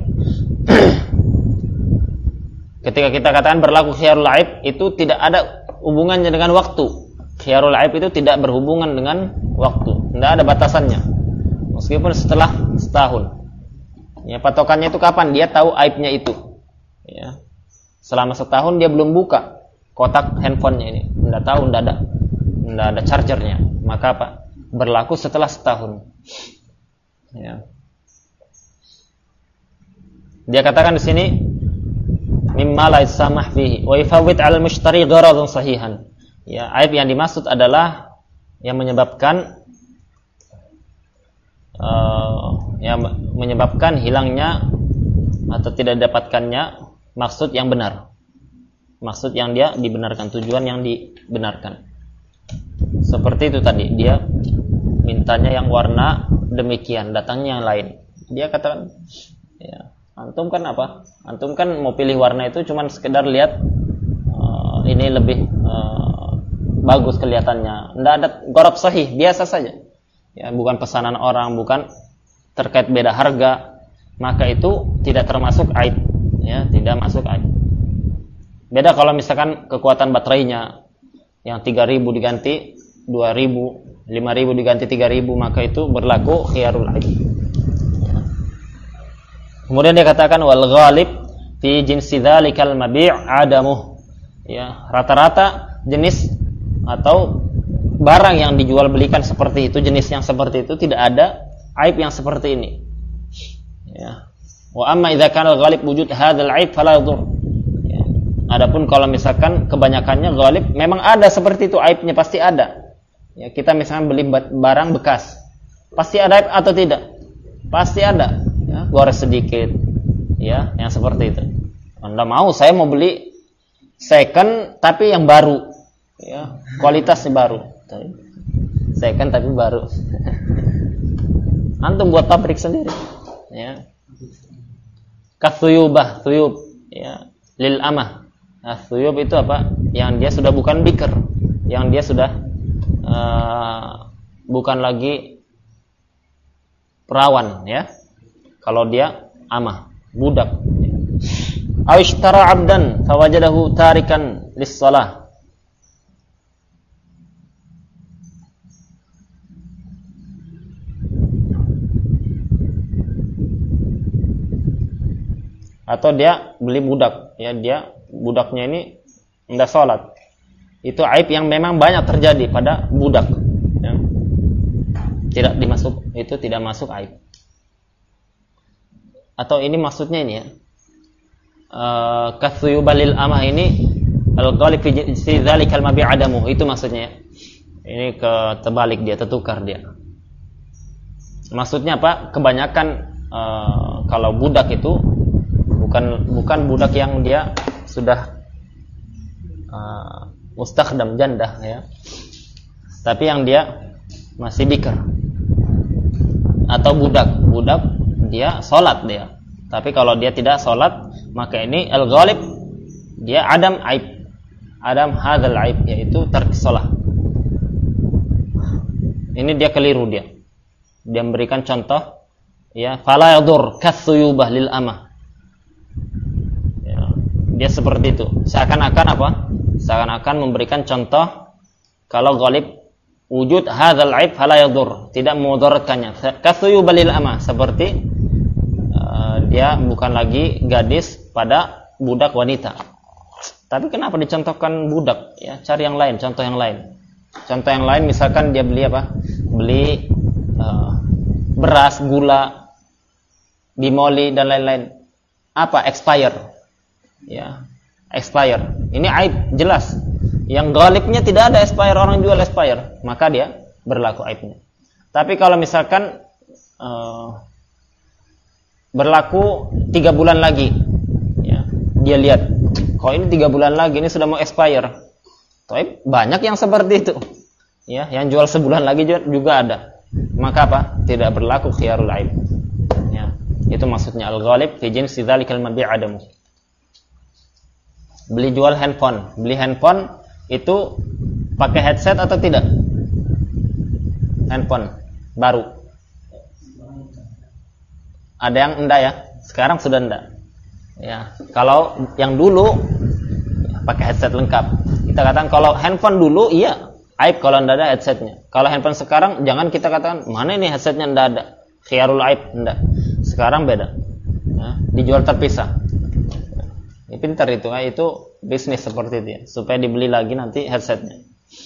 S1: Ketika kita katakan berlaku khiyarul aib, itu tidak ada hubungannya dengan waktu. Khiyarul aib itu tidak berhubungan dengan waktu, tidak ada batasannya. Meskipun setelah setahun. Ya, patokannya itu kapan? Dia tahu aibnya itu. Ya. Selama setahun dia belum buka kotak handphonenya ini, tidak tahu, tidak ada, tidak ada chargernya. Maka apa? Berlaku setelah setahun. Ya. Dia katakan di sini, mimma la yasamah fihi wa yafawwit 'ala al-mushtari gharadan sahihan. Ya, aib yang dimaksud adalah yang menyebabkan uh, yang menyebabkan hilangnya atau tidak didapatkannya maksud yang benar. Maksud yang dia dibenarkan, tujuan yang dibenarkan. Seperti itu tadi, dia mintanya yang warna demikian, datangnya yang lain. Dia katakan, ya, antum kan apa? Antum kan mau pilih warna itu cuman sekedar lihat uh, ini lebih uh, bagus kelihatannya. Tidak ada gharad sahih, biasa saja. Ya, bukan pesanan orang, bukan terkait beda harga. Maka itu tidak termasuk aib, ya, tidak masuk aib. Beda kalau misalkan kekuatan baterainya yang tiga ribu diganti dua ribu, lima ribu diganti tiga ribu, maka itu berlaku khiyarul aib. Kemudian dia katakan wal ghalib fi jinsi dzalikal mabi' adamuh. Ya, rata-rata jenis atau barang yang dijual belikan seperti itu, jenis yang seperti itu tidak ada aib yang seperti ini. Ya. Wa amma idza kana al-ghalib wujud hadzal aib fala yadur. Ya. Adapun kalau misalkan kebanyakannya ghalib memang ada seperti itu, aibnya pasti ada. Ya, kita misalkan beli barang bekas, pasti ada aib atau tidak? Pasti ada. Ya, gores sedikit, ya, yang seperti itu. Anda mau, saya mau beli second tapi yang baru, ya, kualitasnya baru. Second tapi baru. Antum buat pabrik sendiri, ya. Kathuyubah, thuyub, ya, lil amah. Nah, thuyub itu apa? Yang dia sudah bukan bikr, yang dia sudah uh, bukan lagi perawan, ya. Kalau dia amah, budak. Aw ishtara 'abdan fawajadahu tarikan lis-shalah. Atau dia beli budak, ya, dia budaknya ini enggak salat. Itu aib yang memang banyak terjadi pada budak, ya. Tidak dimasuk, itu tidak masuk aib. Atau ini maksudnya ini, ya, uh, kathuyubalil amah ini al-ghalib fi dzalikal mabi' adamu, itu maksudnya, ya. Ini ke terbalik dia, tertukar dia. Maksudnya apa? Kebanyakan uh, kalau budak itu bukan bukan budak yang dia sudah uh, mustakhdam jandah, ya, tapi yang dia masih bikr. Atau budak budak dia sholat dia, tapi kalau dia tidak sholat, maka ini al-ghalib dia adam aib, adam hadzal aib, yaitu tark shalah. Ini dia keliru, dia dia memberikan contoh, ya, fala yadur kathuyubah lil amah, ya, dia seperti itu, seakan-akan apa? Seakan-akan memberikan contoh kalau ghalib wujud hadzal aib fala yadur, tidak memudaratkannya, kathuyubah lil amah, seperti dia bukan lagi gadis pada budak wanita. Tapi kenapa dicontohkan budak? Ya, cari yang lain, contoh yang lain. Contoh yang lain misalkan dia beli apa? Beli uh, beras, gula, bimoli dan lain-lain. Apa? Expire. Ya, expire. Ini aib jelas. Yang ghalibnya tidak ada expire, orang jual expire, maka dia berlaku aibnya. Tapi kalau misalkan uh, berlaku tiga bulan lagi, ya, dia lihat, kok ini tiga bulan lagi, ini sudah mau expire. Tapi banyak yang seperti itu, ya, yang jual sebulan lagi juga ada. Maka apa? Tidak berlaku khiyarul aib. Ya, itu maksudnya al-ghalib fi jinsi dzalikal mabi' adamu. Beli jual handphone, beli handphone itu pakai headset atau tidak? Handphone baru. Ada yang enggak ya? Sekarang sudah enggak. Ya, kalau yang dulu ya, pakai headset lengkap. Kita katakan kalau handphone dulu iya, aib kalau enggak ada headsetnya. Kalau handphone sekarang jangan kita katakan mana ini headsetnya enggak ada. Khiyarul aib enggak. Sekarang beda. Ya, dijual terpisah. Ini pintar itu, kan? Itu bisnis seperti itu ya, supaya dibeli lagi nanti headsetnya.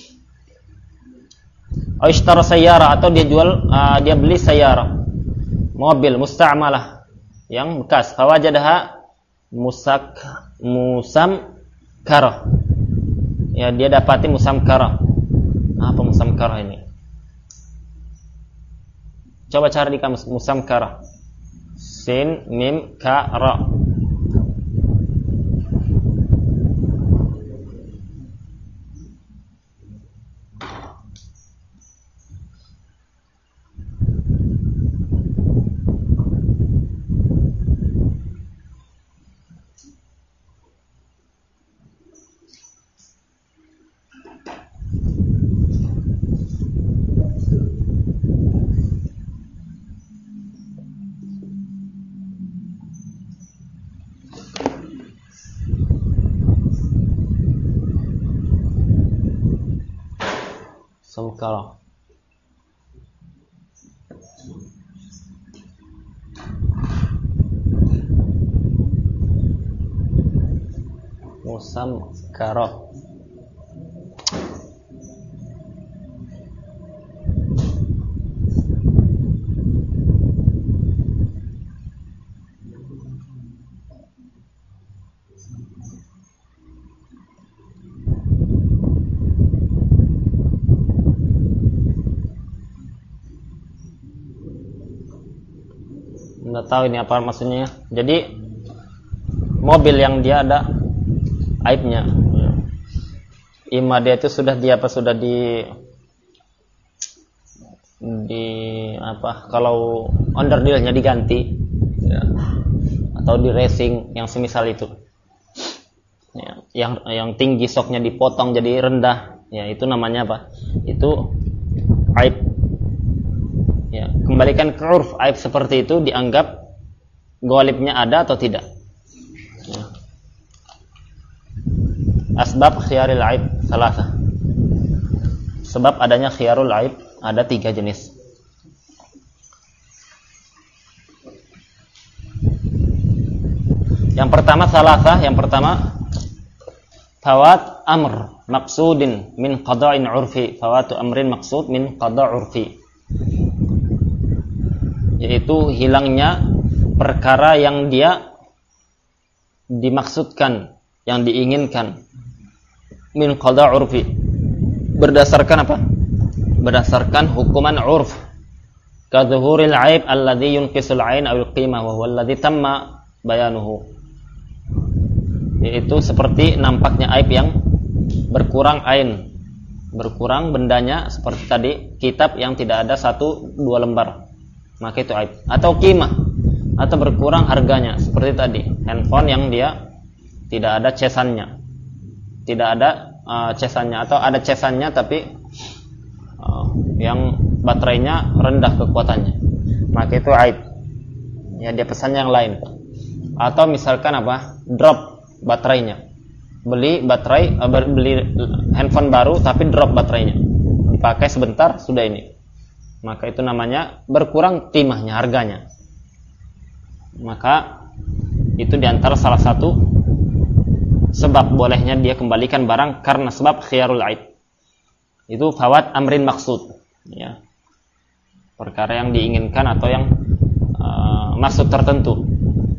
S1: Aishtara sayyara, atau dia jual, uh, dia beli sayyara, mobil musta'malah yang bekas. Fawajadaha musak musamkarah. Ya, dia dapati musamkarah. Apa musamkarah ini? Coba cari di kamus musamkarah. Sin mim ka ra. Samkara. Musamkara. Nggak tahu ini apa maksudnya. Jadi mobil yang dia ada aibnya, ima dia itu sudah dia apa sudah di di apa kalau onderdilnya diganti ya, atau di racing yang semisal itu ya, yang yang tinggi soknya dipotong jadi rendah ya, itu namanya apa? Itu aib. Ya, kembalikan ke urf, aib seperti itu dianggap ghalibnya ada atau tidak. Ya. Asbab khiyaril aib salasa. Sebab adanya khiyarul aib ada tiga jenis. Yang pertama salasa, yang pertama fawat amr maqsudin min qada'in urfi, fawatu amrin maqsud min qada' urfi. Yaitu hilangnya perkara yang dia dimaksudkan, yang diinginkan, min qada' urfi, berdasarkan apa? Berdasarkan hukuman urf. Ka zuhuril aib alladhi yunqisul ain aw al-qimah wa huwa alladhi tamma bayanuhu. Yaitu seperti nampaknya aib yang berkurang ain, berkurang bendanya, seperti tadi kitab yang tidak ada satu dua lembar, maka itu aib. Atau qimah, atau berkurang harganya, seperti tadi handphone yang dia tidak ada cesannya, tidak ada uh, cesannya, atau ada cesannya tapi uh, yang baterainya rendah kekuatannya, maka itu aib. Ya, dia pesan yang lain. Atau misalkan apa? Drop baterainya. Beli baterai, uh, beli handphone baru tapi drop baterainya. Dipakai sebentar sudah ini. Maka itu namanya berkurang qimahnya, harganya. Maka itu diantara salah satu sebab bolehnya dia kembalikan barang karena sebab khiyarul aib. Itu fawat amrin maksud, ya. Perkara yang diinginkan atau yang uh, maksud tertentu.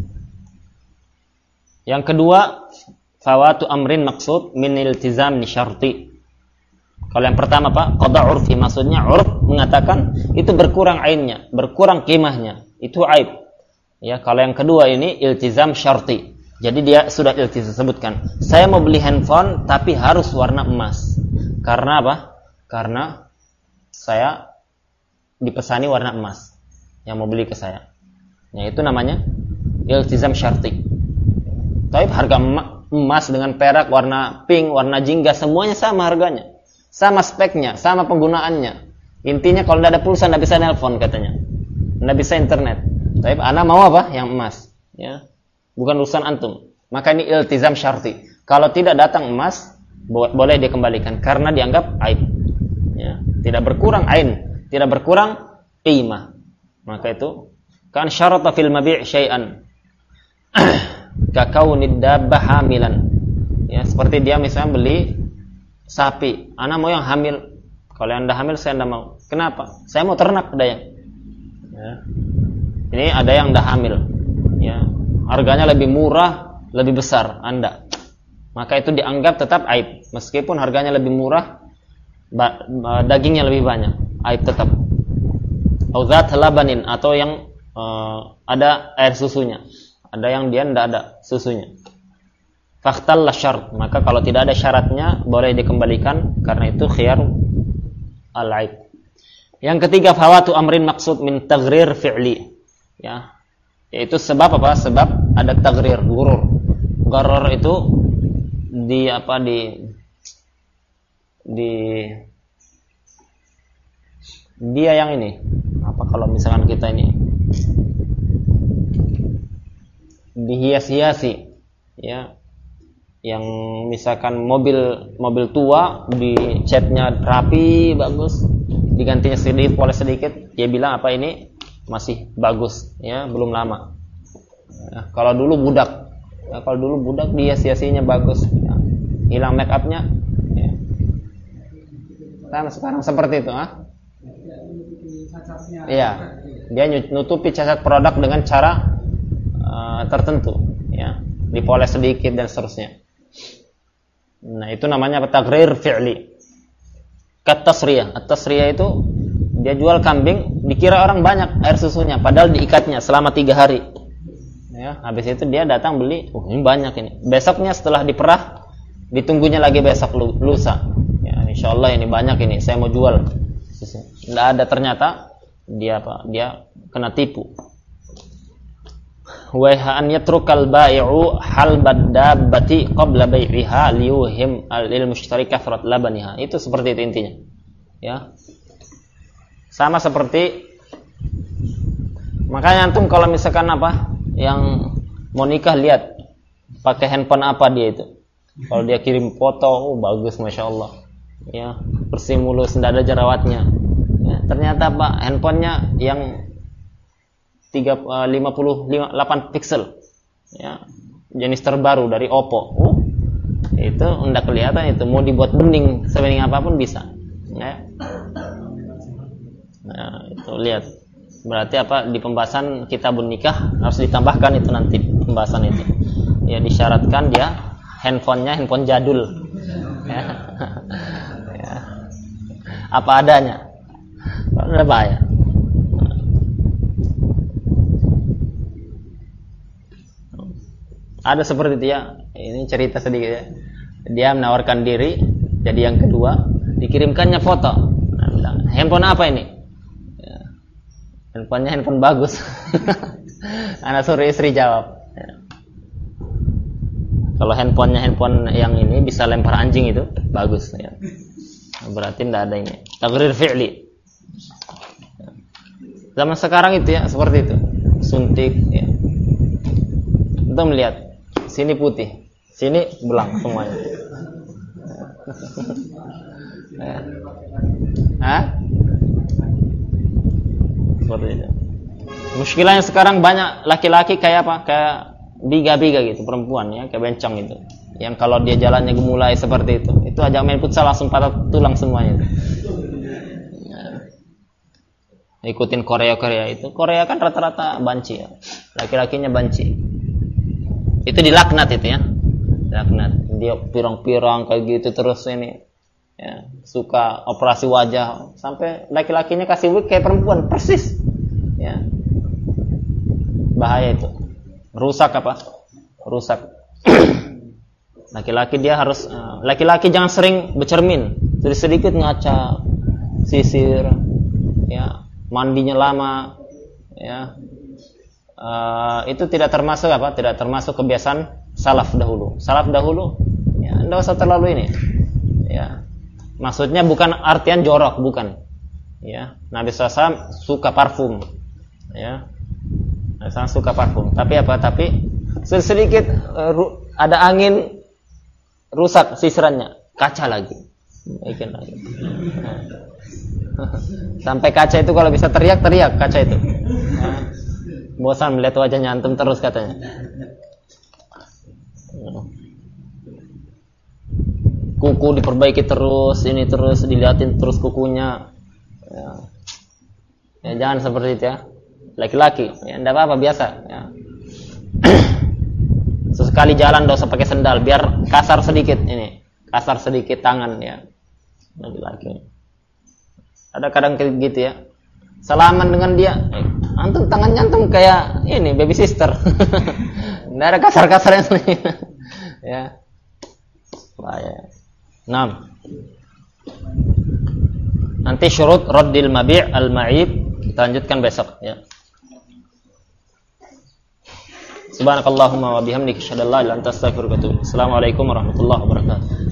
S1: Yang kedua, fawatu amrin maksud min iltizam syarti. Kalau yang pertama Pak, qada urfi, maksudnya urf mengatakan itu berkurang ainnya, berkurang qimahnya, itu aib. Ya, kalau yang kedua ini iltizam syarti. Jadi dia sudah iltizam sebutkan, saya mau beli handphone tapi harus warna emas. Karena apa? Karena saya dipesani warna emas yang mau beli ke saya. Ya, itu namanya iltizam syarti. Tapi harga emas dengan perak, warna pink, warna jingga, semuanya sama harganya. Sama speknya, sama penggunaannya. Intinya kalau tidak ada pulsa, tidak bisa nelpon katanya. Tidak bisa internet. Tapi ana mau apa? Yang emas. Ya. Bukan urusan antum. Maka ini iltizam syarti. Kalau tidak datang emas, boleh dikembalikan. Karena dianggap aib. Ya. Tidak berkurang ain. Tidak berkurang qimah. Maka itu. Kan syarata fil mabi' syai'an. Kakaunid dabbah hamilan. Ya, seperti dia misalnya beli sapi, anak mau yang hamil. Kalau yang anda hamil saya anda mau. Kenapa? Saya mau ternak ada yang. Ya. Ini ada yang dah hamil. Ya. Harganya lebih murah, lebih besar anda. Maka itu dianggap tetap aib. Meskipun harganya lebih murah, dagingnya lebih banyak, aib tetap. Auzat labanin, atau yang uh, ada air susunya. Ada yang dia tidak ada susunya. Fakhtal syarat, maka kalau tidak ada syaratnya boleh dikembalikan karena itu khiyar al-aib. Yang ketiga, fawatu amrin maksud min taghrir fi'li. Ya. Yaitu sebab apa? Sebab ada taghrir, gurur. Gharar itu di apa di di dia yang ini. Apa kalau misalkan kita ini dihias-hiasi, ya, yang misalkan mobil mobil tua dicatnya rapi bagus, digantinya sedikit poles sedikit, dia bilang apa ini masih bagus, ya, belum lama. Ya, kalau dulu budak, ya, kalau dulu budak dihias-hiasinya bagus, ya, hilang make upnya, ya. Nah, sekarang seperti itu, ah, iya, dia nutupi cacat produk dengan cara Uh, tertentu, ya, dipoles sedikit dan seterusnya. Nah, itu namanya taghrir fi'li. Kat-tasriyah. At-tasriyah itu dia jual kambing, dikira orang banyak air susunya, padahal diikatnya selama tiga hari. Ya, habis itu dia datang beli, oh ini banyak ini. Besoknya setelah diperah, ditunggunya lagi besok lusa. Ya, insyaallah ini banyak ini, saya mau jual. Tidak ada, ternyata dia apa? Dia kena tipu. Wa an yatrukal bai'u halbad dabbati qabla bai'iha liyuhim lil mushtari kathrat labaniha. Itu seperti itu intinya. Ya. Sama seperti, makanya antum kalau misalkan apa yang mau nikah, lihat pakai handphone apa dia itu. Kalau dia kirim foto, oh bagus masya Allah, ya, bersih mulus, tidak ada jerawatnya. Ya, ternyata apa, handphonenya yang lima puluh delapan pixel, ya, jenis terbaru dari Oppo. Uh, itu hendak kelihatan, itu mau dibuat bening sebening apapun bisa. Ya. Nah, itu lihat. Berarti apa, di pembahasan kitabun nikah harus ditambahkan itu nanti pembahasan itu. Ya, disyaratkan dia handphonenya handphone jadul. Ya. Ya. Apa adanya. Kalau ada bahaya. Ada seperti itu, ya. Ini cerita sedikit, ya. Dia menawarkan diri jadi yang kedua, dikirimkannya foto. Nah, bilang, handphone apa ini? Ya. Handphonenya handphone bagus. Anak suruh istri jawab. Ya. Kalau handphonenya handphone yang ini bisa lempar anjing, itu bagus, ya. Berarti tidak ada ini. Taghrir fi'li. Ya. Zaman sekarang itu, ya, seperti itu. Suntik, ya. Kita melihat sini putih, sini belang semuanya. Hah? Seperti itu. Muskilahnya sekarang banyak laki-laki kayak apa? Kayak biga-biga gitu, perempuan, ya, kayak bencong gitu. yang kalau dia jalannya gemulai seperti itu, itu ajak main futsal langsung patah tulang semuanya. Ya. Ikutin Korea-Korea itu, Korea kan rata-rata banci ya, laki-lakinya banci. Itu dilaknat itu ya, dilaknat. Dia pirang-pirang kayak gitu terus ini, ya, suka operasi wajah, sampai laki-lakinya kasih wig kayak perempuan persis, ya. Bahaya itu, rusak apa? Rusak. Laki-laki dia harus, uh, laki-laki jangan sering bercermin, sedikit-sedikit ngaca, sisir, ya, mandinya lama, ya, uh, itu tidak termasuk apa? Tidak termasuk kebiasaan salaf dahulu. Salaf dahulu, ya, tidak usah terlalu ini, ya. Maksudnya bukan artian jorok, bukan, ya. Nabi shallallahu alaihi wasallam suka parfum, ya, Nabi shallallahu alaihi wasallam suka parfum. Tapi apa? Tapi sedikit uh, ru- ada angin, rusak sisirannya, kaca lagi, bikin lagi. Nah. Sampai kaca itu kalau bisa teriak-teriak kaca itu. Nah. Bosan melihat wajahnya antum terus katanya. Kuku diperbaiki terus, ini terus dilihatin terus kukunya. Ya, ya jangan seperti itu ya. Laki-laki, ya enggak apa-apa biasa. Ya. Sesekali jalan enggak usah pakai sendal, biar kasar sedikit ini, kasar sedikit tangan ya. Laki-laki. Ada kadang kayak gitu ya. Salaman dengan dia, eh, antum tangannya antum kayak ini baby sister. Enggak ada kasar-kasarnya ya. Bahaya. enam. Nanti syurut raddil mabi' al-ma'ib kita lanjutkan besok ya. Subhanakallahumma wa bihamdika asyhadu an la ilaha illa anta astaghfiruka wa atubu ilaik. Assalamualaikum warahmatullahi wabarakatuh.